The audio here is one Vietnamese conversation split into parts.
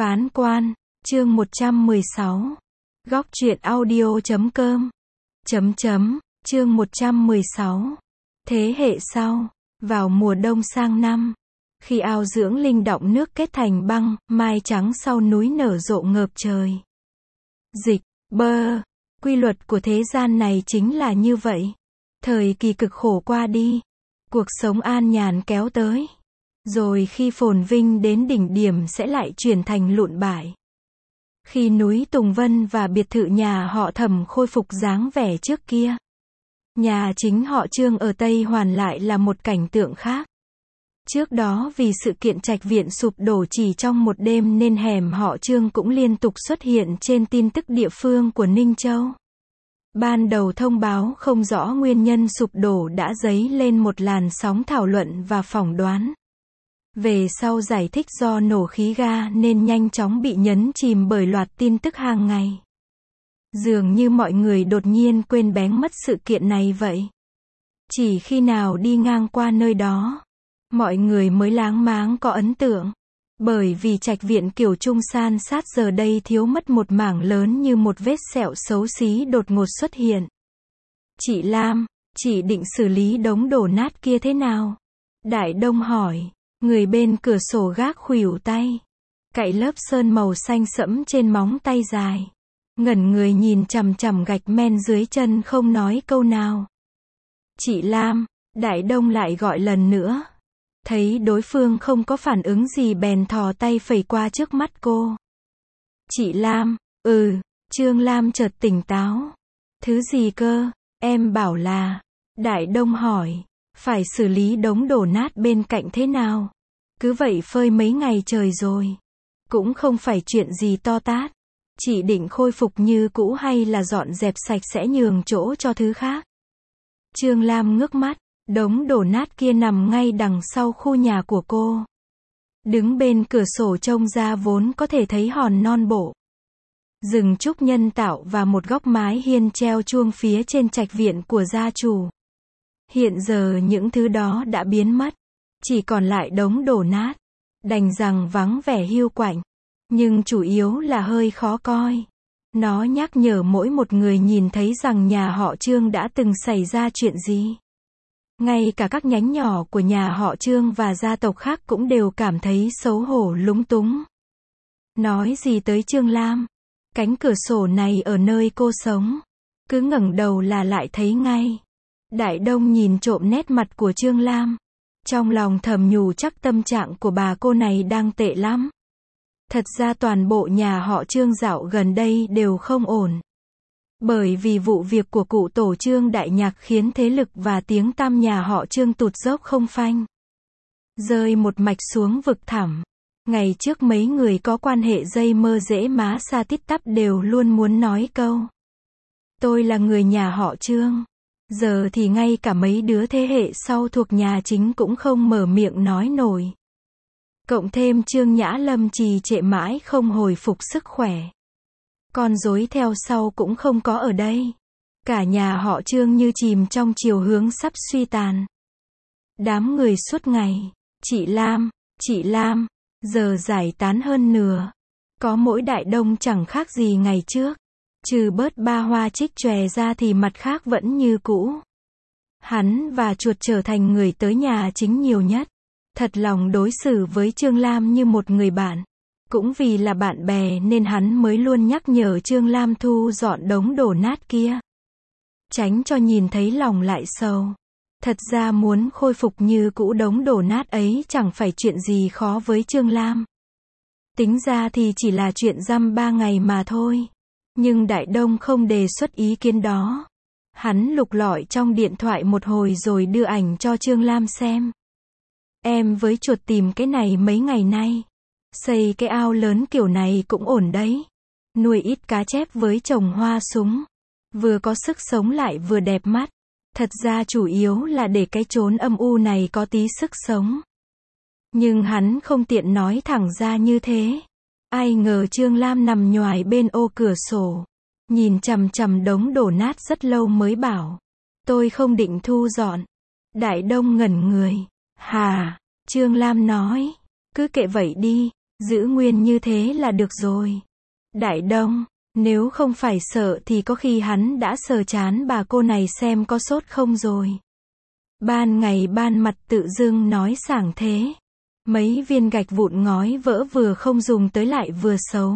Phán quan, chương 116. Góc truyện audio.com. Chương 116. Thế hệ sau, vào mùa đông sang năm, khi ao dưỡng linh đọng nước kết thành băng, mai trắng sau núi nở rộ ngợp trời. Dịch, bơ, quy luật của thế gian này chính là như vậy. Thời kỳ cực khổ qua đi, cuộc sống an nhàn kéo tới. Rồi khi phồn vinh đến đỉnh điểm sẽ lại chuyển thành lụn bại. Khi núi Tùng Vân và biệt thự nhà họ Thẩm khôi phục dáng vẻ trước kia, nhà chính họ Trương ở Tây Hoàn lại là một cảnh tượng khác. Trước đó vì sự kiện trạch viện sụp đổ chỉ trong một đêm nên hẻm họ Trương cũng liên tục xuất hiện trên tin tức địa phương của Ninh Châu. Ban đầu thông báo không rõ nguyên nhân sụp đổ đã dấy lên một làn sóng thảo luận và phỏng đoán. Về sau giải thích do nổ khí ga nên nhanh chóng bị nhấn chìm bởi loạt tin tức hàng ngày. Dường như mọi người đột nhiên quên bén mất sự kiện này vậy. Chỉ khi nào đi ngang qua nơi đó, mọi người mới láng máng có ấn tượng. Bởi vì trạch viện kiểu Trung san sát giờ đây thiếu mất một mảng lớn như một vết sẹo xấu xí đột ngột xuất hiện. Chị Lam, chị định xử lý đống đổ nát kia thế nào? Đại Đông hỏi. Người bên cửa sổ gác khuỷu tay, cạy lớp sơn màu xanh sẫm trên móng tay dài. Ngẩn người nhìn chằm chằm gạch men dưới chân không nói câu nào. Chị Lam, Đại Đông lại gọi lần nữa. Thấy đối phương không có phản ứng gì bèn thò tay phẩy qua trước mắt cô. Chị Lam, Trương Lam chợt tỉnh táo. Thứ gì cơ, em bảo là. Đại Đông hỏi. Phải xử lý đống đổ nát bên cạnh thế nào? Cứ vậy phơi mấy ngày trời rồi. Cũng không phải chuyện gì to tát. Chị định khôi phục như cũ hay là dọn dẹp sạch sẽ nhường chỗ cho thứ khác? Trương Lam ngước mắt. Đống đổ nát kia nằm ngay đằng sau khu nhà của cô. Đứng bên cửa sổ trông ra vốn có thể thấy hòn non bộ, rừng trúc nhân tạo và một góc mái hiên treo chuông phía trên trạch viện của gia chủ. Hiện giờ những thứ đó đã biến mất, chỉ còn lại đống đổ nát, đành rằng vắng vẻ hiu quạnh, nhưng chủ yếu là hơi khó coi. Nó nhắc nhở mỗi một người nhìn thấy rằng nhà họ Trương đã từng xảy ra chuyện gì. Ngay cả các nhánh nhỏ của nhà họ Trương và gia tộc khác cũng đều cảm thấy xấu hổ lúng túng. Nói gì tới Trương Lam, cánh cửa sổ này ở nơi cô sống, cứ ngẩng đầu là lại thấy ngay. Đại Đông nhìn trộm nét mặt của Trương Lam, trong lòng thầm nhủ chắc tâm trạng của bà cô này đang tệ lắm. Thật ra toàn bộ nhà họ Trương dạo gần đây đều không ổn. Bởi vì vụ việc của cụ tổ Trương Đại Nhạc khiến thế lực và tiếng tăm nhà họ Trương tụt dốc không phanh. Rơi một mạch xuống vực thẳm. Ngày trước mấy người có quan hệ dây mơ rễ má xa tít tắp đều luôn muốn nói câu. Tôi là người nhà họ Trương. Giờ thì ngay cả mấy đứa thế hệ sau thuộc nhà chính cũng không mở miệng nói nổi. Cộng thêm Trương Nhã Lâm trì trệ mãi không hồi phục sức khỏe. Con rối theo sau cũng không có ở đây. Cả nhà họ Trương như chìm trong chiều hướng sắp suy tàn. Đám người suốt ngày, chị Lam, giờ giải tán hơn nửa. Có mỗi Đại Đông chẳng khác gì ngày trước. Trừ bớt ba hoa trích chòe ra thì mặt khác vẫn như cũ. Hắn và chuột trở thành người tới nhà chính nhiều nhất. Thật lòng đối xử với Trương Lam như một người bạn. Cũng vì là bạn bè nên hắn mới luôn nhắc nhở Trương Lam thu dọn đống đổ nát kia. Tránh cho nhìn thấy lòng lại sầu. Thật ra muốn khôi phục như cũ đống đổ nát ấy chẳng phải chuyện gì khó với Trương Lam. Tính ra thì chỉ là chuyện dăm 3 ngày mà thôi. Nhưng Đại Đông không đề xuất ý kiến đó. Hắn lục lọi trong điện thoại một hồi rồi đưa ảnh cho Trương Lam xem. Em với chuột tìm cái này mấy ngày nay. Xây cái ao lớn kiểu này cũng ổn đấy. Nuôi ít cá chép với trồng hoa súng. Vừa có sức sống lại vừa đẹp mắt. Thật ra chủ yếu là để cái chốn âm u này có tí sức sống. Nhưng hắn không tiện nói thẳng ra như thế. Ai ngờ Trương Lam nằm nhoài bên ô cửa sổ. Nhìn chằm chằm đống đổ nát rất lâu mới bảo. Tôi không định thu dọn. Đại Đông ngẩn người. Hà, Trương Lam nói. Cứ kệ vậy đi. Giữ nguyên như thế là được rồi. Đại Đông, nếu không phải sợ thì có khi hắn đã sờ chán bà cô này xem có sốt không rồi. Ban ngày ban mặt tự dưng nói sảng thế. Mấy viên gạch vụn ngói vỡ vừa không dùng tới lại vừa xấu.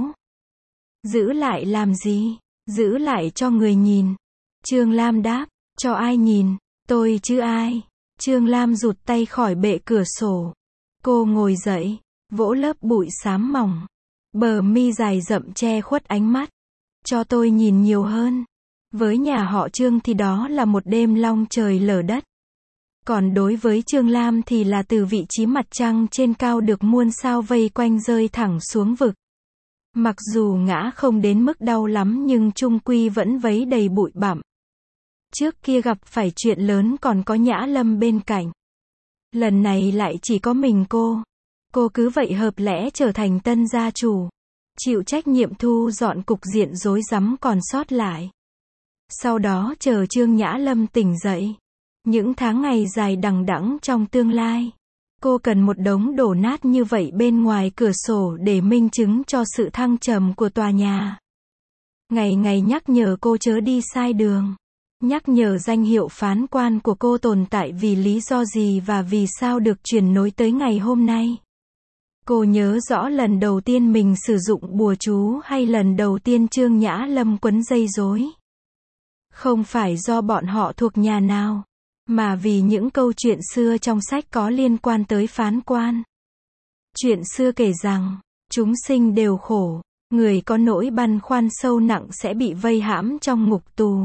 Giữ lại làm gì? Giữ lại cho người nhìn. Trương Lam đáp, cho ai nhìn? Tôi chứ ai? Trương Lam rụt tay khỏi bệ cửa sổ. Cô ngồi dậy, vỗ lớp bụi xám mỏng. Bờ mi dài rậm che khuất ánh mắt. Cho tôi nhìn nhiều hơn. Với nhà họ Trương thì đó là một đêm long trời lở đất. Còn đối với Trương Lam thì là từ vị trí mặt trăng trên cao được muôn sao vây quanh rơi thẳng xuống vực. Mặc dù ngã không đến mức đau lắm nhưng chung quy vẫn vấy đầy bụi bặm. Trước kia gặp phải chuyện lớn còn có Nhã Lâm bên cạnh. Lần này lại chỉ có mình cô. Cô cứ vậy hợp lẽ trở thành tân gia chủ. Chịu trách nhiệm thu dọn cục diện rối rắm còn sót lại. Sau đó chờ Trương Nhã Lâm tỉnh dậy. Những tháng ngày dài đằng đẵng trong tương lai. Cô cần một đống đổ nát như vậy bên ngoài cửa sổ để minh chứng cho sự thăng trầm của tòa nhà. Ngày ngày nhắc nhở cô chớ đi sai đường. Nhắc nhở danh hiệu phán quan của cô tồn tại vì lý do gì và vì sao được chuyển nối tới ngày hôm nay. Cô nhớ rõ lần đầu tiên mình sử dụng bùa chú hay lần đầu tiên Trương Nhã Lâm quấn dây rối. Không phải do bọn họ thuộc nhà nào, mà vì những câu chuyện xưa trong sách có liên quan tới phán quan. Chuyện xưa kể rằng, chúng sinh đều khổ, người có nỗi băn khoăn sâu nặng sẽ bị vây hãm trong ngục tù.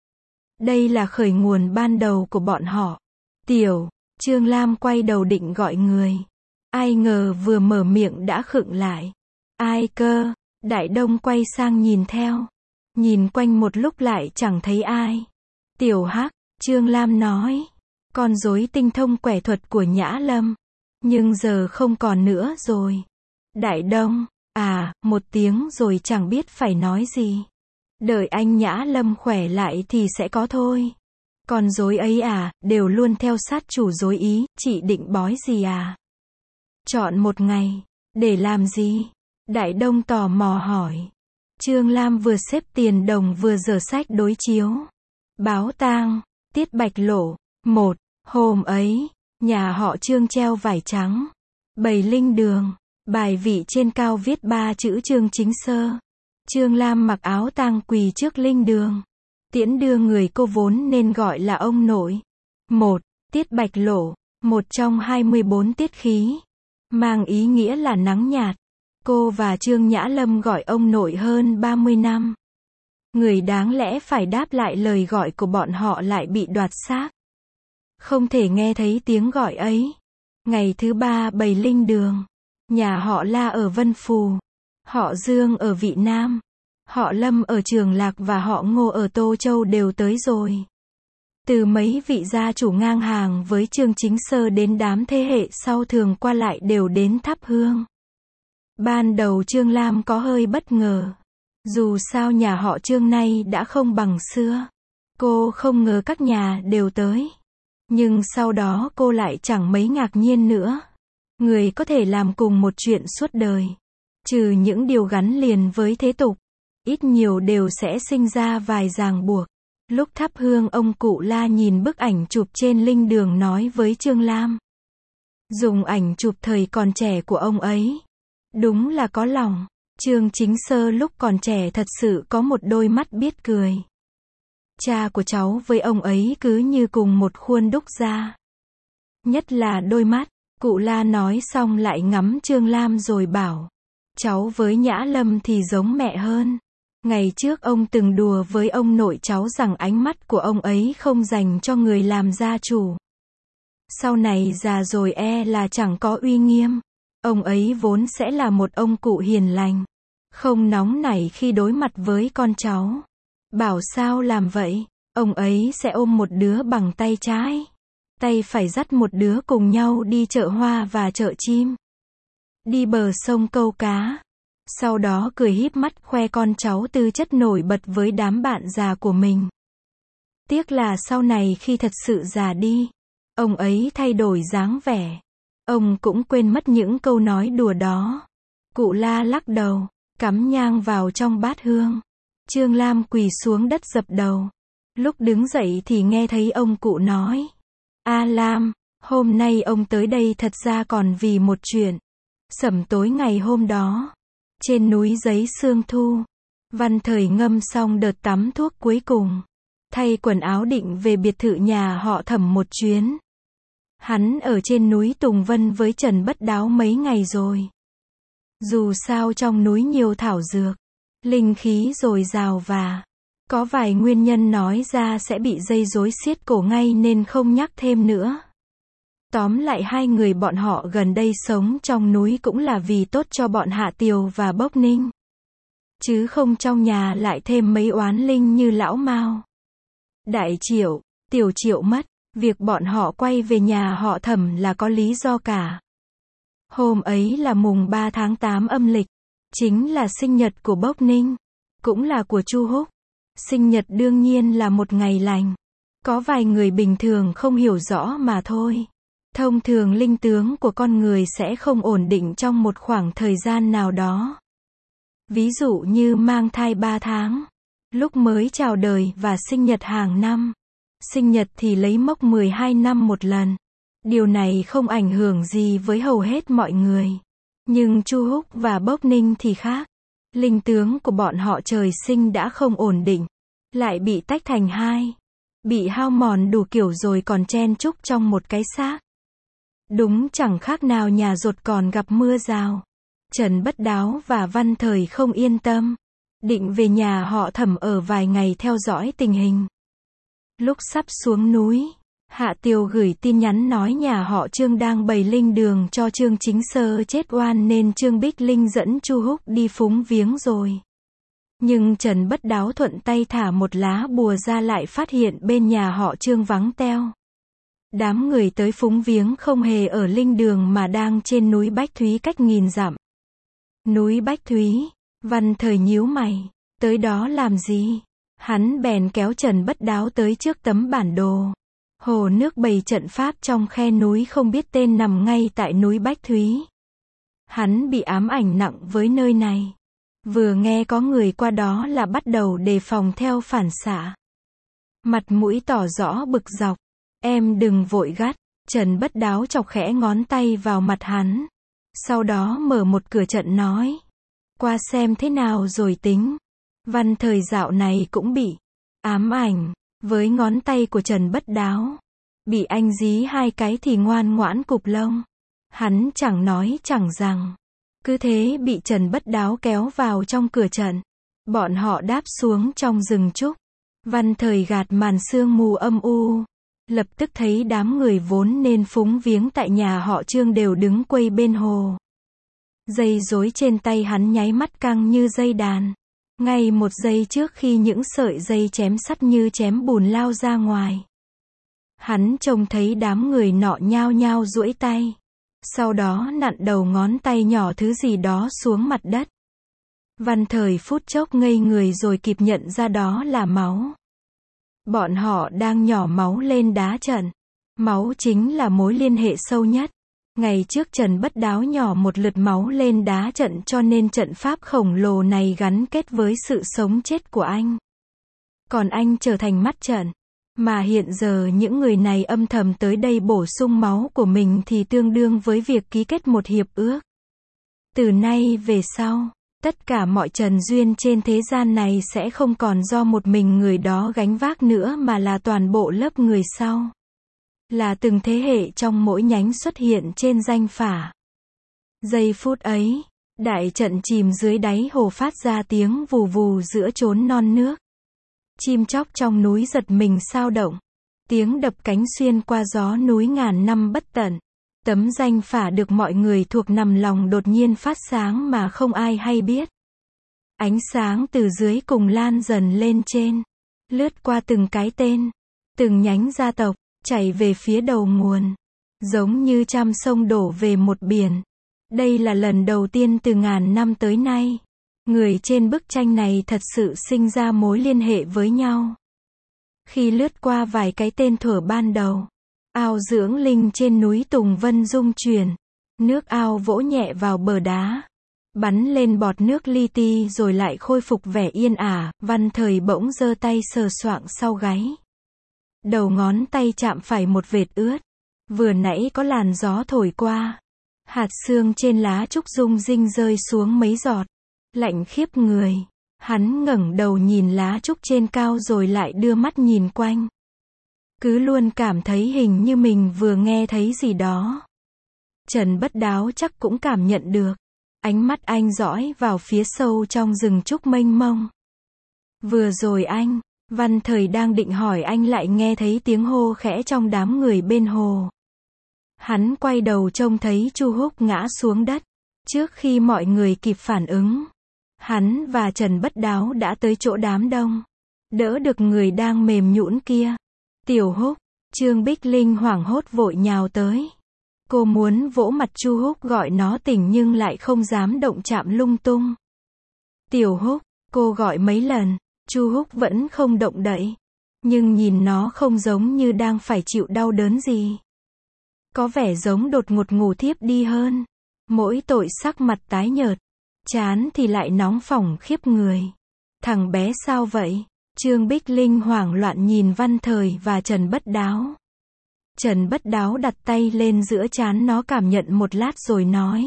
Đây là khởi nguồn ban đầu của bọn họ. Tiểu, Trương Lam quay đầu định gọi người. Ai ngờ vừa mở miệng đã khựng lại. Ai cơ? Đại Đông quay sang nhìn theo. Nhìn quanh một lúc lại chẳng thấy ai. Tiểu Hắc, Trương Lam nói. Con rối tinh thông quẻ thuật của Nhã Lâm. Nhưng giờ không còn nữa rồi. Đại Đông, một tiếng rồi chẳng biết phải nói gì. Đợi anh Nhã Lâm khỏe lại thì sẽ có thôi. Con rối ấy đều luôn theo sát chủ rối ý, chị định bói gì Chọn một ngày. Để làm gì? Đại Đông tò mò hỏi. Trương Lam vừa xếp tiền đồng vừa giở sách đối chiếu. Báo tang, Tiết Bạch Lộ. 1. Hôm ấy, nhà họ Trương treo vải trắng. Bày linh đường. Bài vị trên cao viết 3 chữ Trương Chính Sơ. Trương Lam mặc áo tang quỳ trước linh đường. Tiễn đưa người cô vốn nên gọi là ông nội. 1. Tiết Bạch Lộ. Một trong 24 tiết khí. Mang ý nghĩa là nắng nhạt. Cô và Trương Nhã Lâm gọi ông nội hơn 30 năm. Người đáng lẽ phải đáp lại lời gọi của bọn họ lại bị đoạt xác. Không thể nghe thấy tiếng gọi ấy. Ngày thứ 3 bày linh đường. Nhà họ La ở Vân Phù. Họ Dương ở Vị Nam. Họ Lâm ở Trường Lạc và họ Ngô ở Tô Châu đều tới rồi. Từ mấy vị gia chủ ngang hàng với Trương Chính Sơ đến đám thế hệ sau thường qua lại đều đến thắp hương. Ban đầu Trương Lam có hơi bất ngờ. Dù sao nhà họ Trương nay đã không bằng xưa. Cô không ngờ các nhà đều tới. Nhưng sau đó cô lại chẳng mấy ngạc nhiên nữa. Người có thể làm cùng một chuyện suốt đời. Trừ những điều gắn liền với thế tục. Ít nhiều đều sẽ sinh ra vài ràng buộc. Lúc thắp hương ông cụ La nhìn bức ảnh chụp trên linh đường nói với Trương Lam. Dùng ảnh chụp thời còn trẻ của ông ấy. Đúng là có lòng. Trương Chính Sơ lúc còn trẻ thật sự có một đôi mắt biết cười. Cha của cháu với ông ấy cứ như cùng một khuôn đúc ra. Nhất là đôi mắt. Cụ La nói xong lại ngắm Trương Lam rồi bảo. Cháu với Nhã Lâm thì giống mẹ hơn. Ngày trước ông từng đùa với ông nội cháu rằng ánh mắt của ông ấy không dành cho người làm gia chủ. Sau này già rồi là chẳng có uy nghiêm. Ông ấy vốn sẽ là một ông cụ hiền lành. Không nóng nảy khi đối mặt với con cháu. Bảo sao làm vậy? Ông ấy sẽ ôm một đứa bằng tay trái. Tay phải dắt một đứa cùng nhau đi chợ hoa và chợ chim. Đi bờ sông câu cá. Sau đó cười híp mắt khoe con cháu tư chất nổi bật với đám bạn già của mình. Tiếc là sau này khi thật sự già đi, ông ấy thay đổi dáng vẻ. Ông cũng quên mất những câu nói đùa đó. Cụ La lắc đầu, cắm nhang vào trong bát hương. Trương Lam quỳ xuống đất dập đầu. Lúc đứng dậy thì nghe thấy ông cụ nói. A Lam, hôm nay ông tới đây thật ra còn vì một chuyện. Sẩm tối ngày hôm đó, trên núi Giấy Sương Thu, Văn Thời ngâm xong đợt tắm thuốc cuối cùng, thay quần áo định về biệt thự nhà họ Thẩm một chuyến. Hắn ở trên núi Tùng Vân với Trần Bất Đáo mấy ngày rồi. Dù sao trong núi nhiều thảo dược, linh khí dồi dào và có vài nguyên nhân nói ra sẽ bị dây rối xiết cổ ngay nên không nhắc thêm nữa. Tóm lại hai người bọn họ gần đây sống trong núi cũng là vì tốt cho bọn Hạ Tiều và Bốc Ninh. Chứ không trong nhà lại thêm mấy oán linh như lão Mao, Đại Triệu, Tiểu Triệu mất. Việc bọn họ quay về nhà họ Thẩm là có lý do cả. Hôm ấy là mùng 3 tháng 8 âm lịch, chính là sinh nhật của Bốc Ninh, cũng là của Chu Húc. Sinh nhật đương nhiên là một ngày lành. Có vài người bình thường không hiểu rõ mà thôi. Thông thường linh tướng của con người sẽ không ổn định trong một khoảng thời gian nào đó. Ví dụ như mang thai 3 tháng, lúc mới chào đời và sinh nhật hàng năm. Sinh nhật thì lấy mốc 12 năm một lần. Điều này không ảnh hưởng gì với hầu hết mọi người. Nhưng Chu Húc và Bốc Ninh thì khác. Linh tướng của bọn họ trời sinh đã không ổn định, lại bị tách thành hai, bị hao mòn đủ kiểu rồi còn chen chúc trong một cái xác. Đúng chẳng khác nào nhà dột còn gặp mưa rào. Trần Bất Đáo và Văn Thời không yên tâm, định về nhà họ Thẩm ở vài ngày theo dõi tình hình. Lúc sắp xuống núi, Hạ Tiều gửi tin nhắn nói nhà họ Trương đang bày linh đường cho Trương Chính Sơ chết oan nên Trương Bích Linh dẫn Chu Húc đi phúng viếng rồi. Nhưng Trần Bất Đáo thuận tay thả một lá bùa ra lại phát hiện bên nhà họ Trương vắng teo. Đám người tới phúng viếng không hề ở linh đường mà đang trên núi Bách Thúy cách nghìn dặm. Núi Bách Thúy, Văn Thời nhíu mày, tới đó làm gì? Hắn bèn kéo Trần Bất Đáo tới trước tấm bản đồ. Hồ nước bày trận pháp trong khe núi không biết tên nằm ngay tại núi Bách Thúy. Hắn bị ám ảnh nặng với nơi này. Vừa nghe có người qua đó là bắt đầu đề phòng theo phản xạ. Mặt mũi tỏ rõ bực dọc. Em đừng vội gắt. Trần Bất Đáo chọc khẽ ngón tay vào mặt hắn. Sau đó mở một cửa trận nói. Qua xem thế nào rồi tính. Văn Thời dạo này cũng bị ám ảnh với ngón tay của Trần Bất Đáo. Bị anh dí hai cái thì ngoan ngoãn cụp lông. Hắn chẳng nói chẳng rằng. Cứ thế bị Trần Bất Đáo kéo vào trong cửa trận. Bọn họ đáp xuống trong rừng trúc. Văn Thời gạt màn sương mù âm u. Lập tức thấy đám người vốn nên phúng viếng tại nhà họ Trương đều đứng quây bên hồ. Dây rối trên tay hắn nháy mắt căng như dây đàn. Ngay một giây trước khi những sợi dây chém sắt như chém bùn lao ra ngoài. Hắn trông thấy đám người nọ nhao nhao duỗi tay. Sau đó nặn đầu ngón tay nhỏ thứ gì đó xuống mặt đất. Văn Thời phút chốc ngây người rồi kịp nhận ra đó là máu. Bọn họ đang nhỏ máu lên đá trận. Máu chính là mối liên hệ sâu nhất. Ngày trước Trần Bất Đáo nhỏ một lượt máu lên đá trận cho nên trận pháp khổng lồ này gắn kết với sự sống chết của anh. Còn anh trở thành mắt trận. Mà hiện giờ những người này âm thầm tới đây bổ sung máu của mình thì tương đương với việc ký kết một hiệp ước. Từ nay về sau, tất cả mọi trần duyên trên thế gian này sẽ không còn do một mình người đó gánh vác nữa mà là toàn bộ lớp người sau. Là từng thế hệ trong mỗi nhánh xuất hiện trên danh phả. Giây phút ấy, đại trận chìm dưới đáy hồ phát ra tiếng vù vù giữa chốn non nước. Chim chóc trong núi giật mình sao động. Tiếng đập cánh xuyên qua gió núi ngàn năm bất tận. Tấm danh phả được mọi người thuộc nằm lòng đột nhiên phát sáng mà không ai hay biết. Ánh sáng từ dưới cùng lan dần lên trên. Lướt qua từng cái tên, từng nhánh gia tộc, chảy về phía đầu nguồn. Giống như trăm sông đổ về một biển. Đây là lần đầu tiên từ ngàn năm tới nay. Người trên bức tranh này thật sự sinh ra mối liên hệ với nhau. Khi lướt qua vài cái tên thuở ban đầu, ao dưỡng linh trên núi Tùng Vân rung chuyển. Nước ao vỗ nhẹ vào bờ đá. bắn lên bọt nước li ti rồi lại khôi phục vẻ yên ả, Văn Thời bỗng giơ tay sờ soạng sau gáy. Đầu ngón tay chạm phải một vệt ướt. Vừa nãy có làn gió thổi qua. Hạt sương trên lá trúc rung rinh rơi xuống mấy giọt. Lạnh khiếp người. Hắn ngẩng đầu nhìn lá trúc trên cao rồi lại đưa mắt nhìn quanh. Cứ luôn cảm thấy hình như mình vừa nghe thấy gì đó. Trần Bất Đáo chắc cũng cảm nhận được. Ánh mắt anh dõi vào phía sâu trong rừng trúc mênh mông. Vừa rồi anh, Văn Thời đang định hỏi anh lại nghe thấy tiếng hô khẽ trong đám người bên hồ. Hắn quay đầu trông thấy Chu Húc ngã xuống đất. Trước khi mọi người kịp phản ứng, hắn và Trần Bất Đáo đã tới chỗ đám đông. Đỡ được người đang mềm nhũn kia. Tiểu Húc, Trương Bích Linh hoảng hốt vội nhào tới. Cô muốn vỗ mặt Chu Húc gọi nó tỉnh nhưng lại không dám động chạm lung tung. Tiểu Húc, cô gọi mấy lần, Chu Húc vẫn không động đậy. Nhưng nhìn nó không giống như đang phải chịu đau đớn gì. Có vẻ giống đột ngột ngủ thiếp đi hơn. Mỗi tội sắc mặt tái nhợt, trán thì lại nóng phỏng khiếp người. Thằng bé sao vậy? Trương Bích Linh hoảng loạn nhìn Văn Thời và Trần Bất Đáo. Trần Bất Đáo đặt tay lên giữa trán nó cảm nhận một lát rồi nói.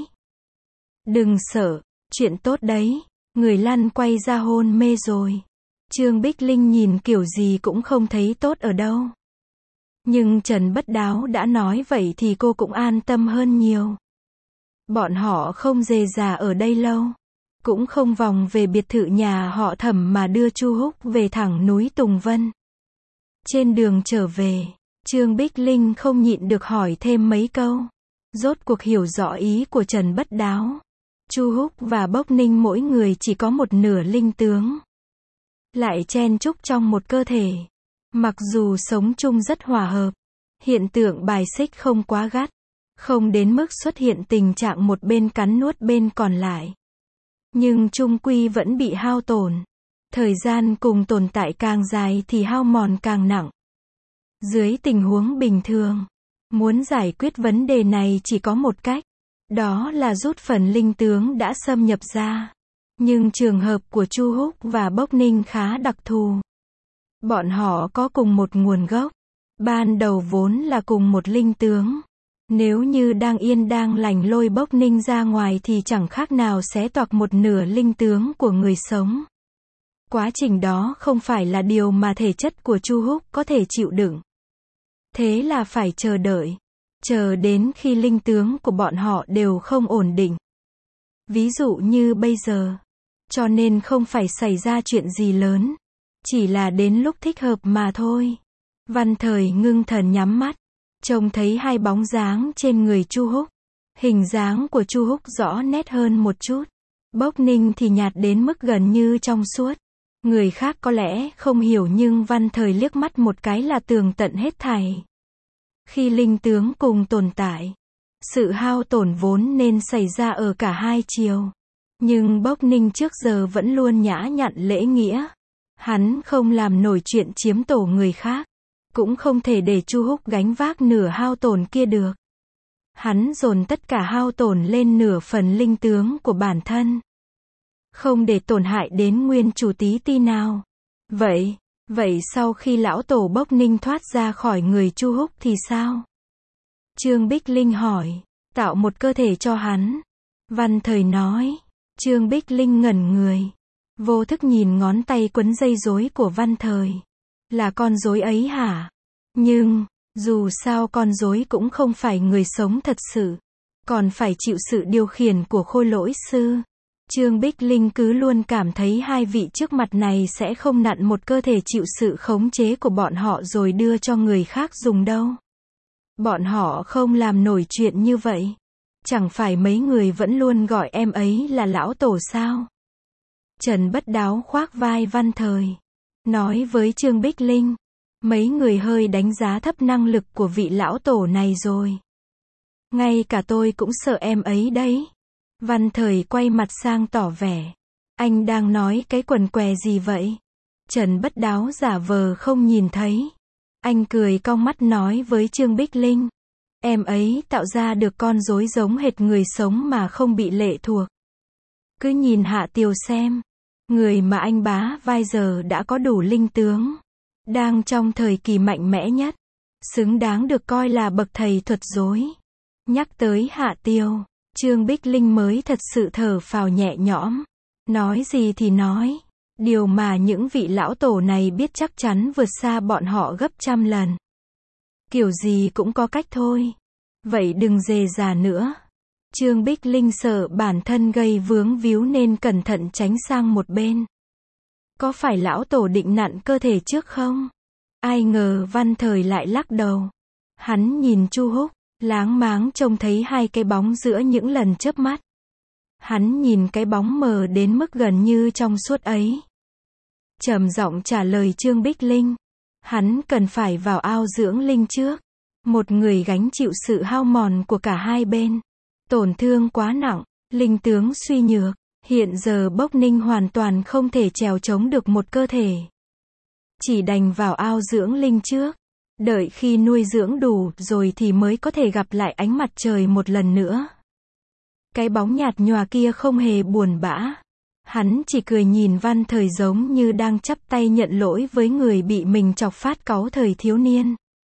Đừng sợ, chuyện tốt đấy, người lăn quay ra hôn mê rồi. Trương Bích Linh nhìn kiểu gì cũng không thấy tốt ở đâu. Nhưng Trần Bất Đáo đã nói vậy thì cô cũng an tâm hơn nhiều. Bọn họ không rề rà ở đây lâu. Cũng không vòng về biệt thự nhà họ Thẩm mà đưa Chu Húc về thẳng núi Tùng Vân. Trên đường trở về, Trương Bích Linh không nhịn được hỏi thêm mấy câu. Rốt cuộc hiểu rõ ý của Trần Bất Đáo. Chu Húc và Bốc Ninh mỗi người chỉ có một nửa linh tướng. Lại chen chúc trong một cơ thể. Mặc dù sống chung rất hòa hợp, hiện tượng bài xích không quá gắt, không đến mức xuất hiện tình trạng một bên cắn nuốt bên còn lại. Nhưng chung quy vẫn bị hao tổn. Thời gian cùng tồn tại càng dài thì hao mòn càng nặng. Dưới tình huống bình thường, muốn giải quyết vấn đề này chỉ có một cách. Đó là rút phần linh tướng đã xâm nhập ra. Nhưng trường hợp của Chu Húc và Bốc Ninh khá đặc thù. Bọn họ có cùng một nguồn gốc. Ban đầu vốn là cùng một linh tướng. Nếu như đang yên đang lành lôi Bốc Ninh ra ngoài thì chẳng khác nào xé toạc một nửa linh tướng của người sống. Quá trình đó không phải là điều mà thể chất của Chu Húc có thể chịu đựng. Thế là phải chờ đợi. Chờ đến khi linh tướng của bọn họ đều không ổn định. Ví dụ như bây giờ. Cho nên không phải xảy ra chuyện gì lớn. Chỉ là đến lúc thích hợp mà thôi. Văn Thời ngưng thần nhắm mắt. Trông thấy hai bóng dáng trên người Chu Húc. Hình dáng của Chu Húc rõ nét hơn một chút. Bốc Ninh thì nhạt đến mức gần như trong suốt. Người khác có lẽ không hiểu nhưng Văn Thời liếc mắt một cái là tường tận hết thảy. Khi linh tướng cùng tồn tại, sự hao tổn vốn nên xảy ra ở cả hai chiều. Nhưng Bốc Ninh trước giờ vẫn luôn nhã nhặn lễ nghĩa. Hắn không làm nổi chuyện chiếm tổ người khác. Cũng không thể để Chu Húc gánh vác nửa hao tổn kia được. Hắn dồn tất cả hao tổn lên nửa phần linh tướng của bản thân. Không để tổn hại đến nguyên chủ tí ti nào. Vậy sau khi lão tổ Bốc Ninh thoát ra khỏi người Chu Húc thì sao? Trương Bích Linh hỏi. Tạo một cơ thể cho hắn. Văn Thời nói. Trương Bích Linh ngẩn người. Vô thức nhìn ngón tay quấn dây rối của Văn Thời. Là con rối ấy hả? Nhưng, dù sao con rối cũng không phải người sống thật sự. Còn phải chịu sự điều khiển của Khôi Lỗi Sư. Trương Bích Linh cứ luôn cảm thấy hai vị trước mặt này sẽ không nặn một cơ thể chịu sự khống chế của bọn họ rồi đưa cho người khác dùng đâu. Bọn họ không làm nổi chuyện như vậy. Chẳng phải mấy người vẫn luôn gọi em ấy là lão tổ sao? Trần Bất Đáo khoác vai Văn Thời. Nói với Trương Bích Linh. Mấy người hơi đánh giá thấp năng lực của vị lão tổ này rồi. Ngay cả tôi cũng sợ em ấy đấy. Văn Thời quay mặt sang tỏ vẻ. Anh đang nói cái quần què gì vậy? Trần Bất Đáo giả vờ không nhìn thấy. Anh cười cong mắt nói với Trương Bích Linh. Em ấy tạo ra được con rối giống hệt người sống mà không bị lệ thuộc. Cứ nhìn Hạ Tiều xem. Người mà anh bá vai giờ đã có đủ linh tướng. Đang trong thời kỳ mạnh mẽ nhất. Xứng đáng được coi là bậc thầy thuật dối. Nhắc tới Hạ Tiều, Trương Bích Linh mới thật sự thở phào nhẹ nhõm. Nói gì thì nói. Điều mà những vị lão tổ này biết chắc chắn vượt xa bọn họ gấp trăm lần. Kiểu gì cũng có cách thôi. Vậy đừng dề dà nữa. Trương Bích Linh sợ bản thân gây vướng víu nên cẩn thận tránh sang một bên. Có phải lão tổ định nặn cơ thể trước không? Ai ngờ Văn Thời lại lắc đầu. Hắn nhìn Chu Húc, láng máng trông thấy hai cái bóng giữa những lần chớp mắt. Hắn nhìn cái bóng mờ đến mức gần như trong suốt ấy. Trầm giọng trả lời Trương Bích Linh. Hắn cần phải vào ao dưỡng linh trước. Một người gánh chịu sự hao mòn của cả hai bên. Tổn thương quá nặng, linh tướng suy nhược. Hiện giờ Bốc Ninh hoàn toàn không thể trèo chống được một cơ thể. Chỉ đành vào ao dưỡng linh trước. Đợi khi nuôi dưỡng đủ rồi thì mới có thể gặp lại ánh mặt trời một lần nữa. Cái bóng nhạt nhòa kia không hề buồn bã. Hắn chỉ cười nhìn Văn Thời giống như đang chắp tay nhận lỗi với người bị mình chọc phát cáu thời thiếu niên.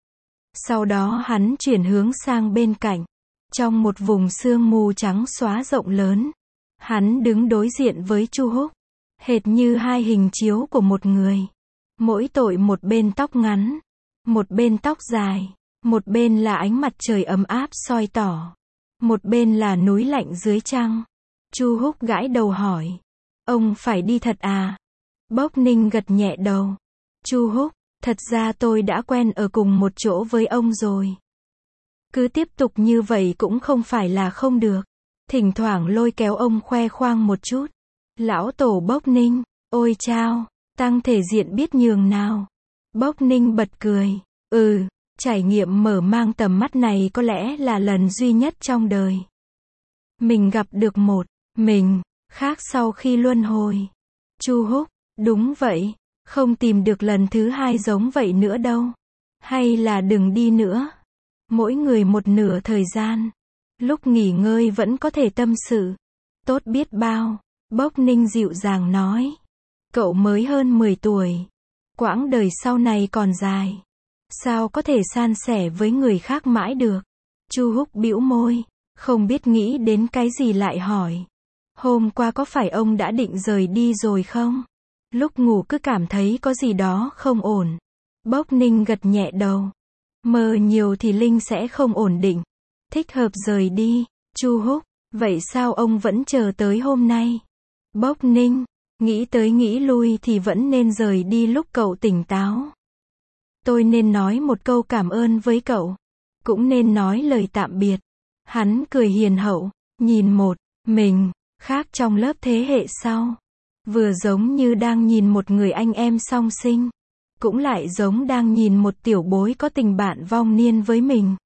Sau đó hắn chuyển hướng sang bên cạnh. Trong một vùng sương mù trắng xóa rộng lớn. Hắn đứng đối diện với Chu Húc. Hệt như hai hình chiếu của một người. Mỗi tội một bên tóc ngắn. Một bên tóc dài. Một bên là ánh mặt trời ấm áp soi tỏ. Một bên là núi lạnh dưới trăng. Chu Húc gãi đầu hỏi. Ông phải đi thật à? Bốc Ninh gật nhẹ đầu. Chu Húc, thật ra tôi đã quen ở cùng một chỗ với ông rồi. Cứ tiếp tục như vậy cũng không phải là không được. Thỉnh thoảng lôi kéo ông khoe khoang một chút. Lão tổ Bốc Ninh, ôi chao, tăng thể diện biết nhường nào. Bốc Ninh bật cười. Trải nghiệm mở mang tầm mắt này có lẽ là lần duy nhất trong đời. Mình gặp được một mình khác sau khi luân hồi. Chu Húc, đúng vậy, không tìm được lần thứ hai giống vậy nữa đâu. Hay là đừng đi nữa. Mỗi người một nửa thời gian. Lúc nghỉ ngơi vẫn có thể tâm sự. Tốt biết bao. Bốc Ninh dịu dàng nói. Cậu mới hơn 10 tuổi. Quãng đời sau này còn dài. Sao có thể san sẻ với người khác mãi được? Chu Húc bĩu môi. Không biết nghĩ đến cái gì lại hỏi. Hôm qua có phải ông đã định rời đi rồi không? Lúc ngủ cứ cảm thấy có gì đó không ổn. Bốc Ninh gật nhẹ đầu. Mơ nhiều thì linh sẽ không ổn định. Thích hợp rời đi. Chu Húc, vậy sao ông vẫn chờ tới hôm nay? Bốc Ninh, nghĩ tới nghĩ lui thì vẫn nên rời đi lúc cậu tỉnh táo. Tôi nên nói một câu cảm ơn với cậu. Cũng nên nói lời tạm biệt. Hắn cười hiền hậu, nhìn một mình khác trong lớp thế hệ sau. Vừa giống như đang nhìn một người anh em song sinh. Cũng lại giống đang nhìn một tiểu bối có tình bạn vong niên với mình.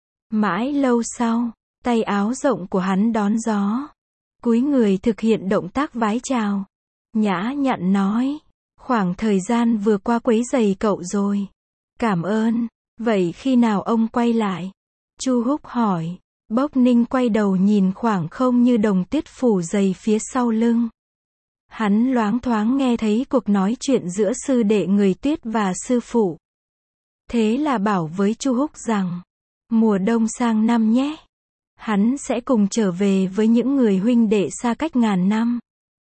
Mãi lâu sau, tay áo rộng của hắn đón gió. Cúi người thực hiện động tác vái chào. Nhã nhặn nói. Khoảng thời gian vừa qua quấy rầy cậu rồi. Cảm ơn. Vậy khi nào ông quay lại? Chu Húc hỏi. Bốc Ninh quay đầu nhìn khoảng không như đồng tuyết phủ dày phía sau lưng. Hắn loáng thoáng nghe thấy cuộc nói chuyện giữa sư đệ người Tuyết và sư phụ. Thế là bảo với Chu Húc rằng, mùa đông sang năm nhé. Hắn sẽ cùng trở về với những người huynh đệ xa cách ngàn năm.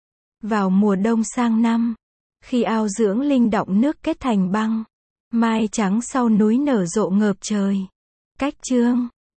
Vào mùa đông sang năm, khi ao dưỡng linh đọng nước kết thành băng, mai trắng sau núi nở rộ ngợp trời. Cách chương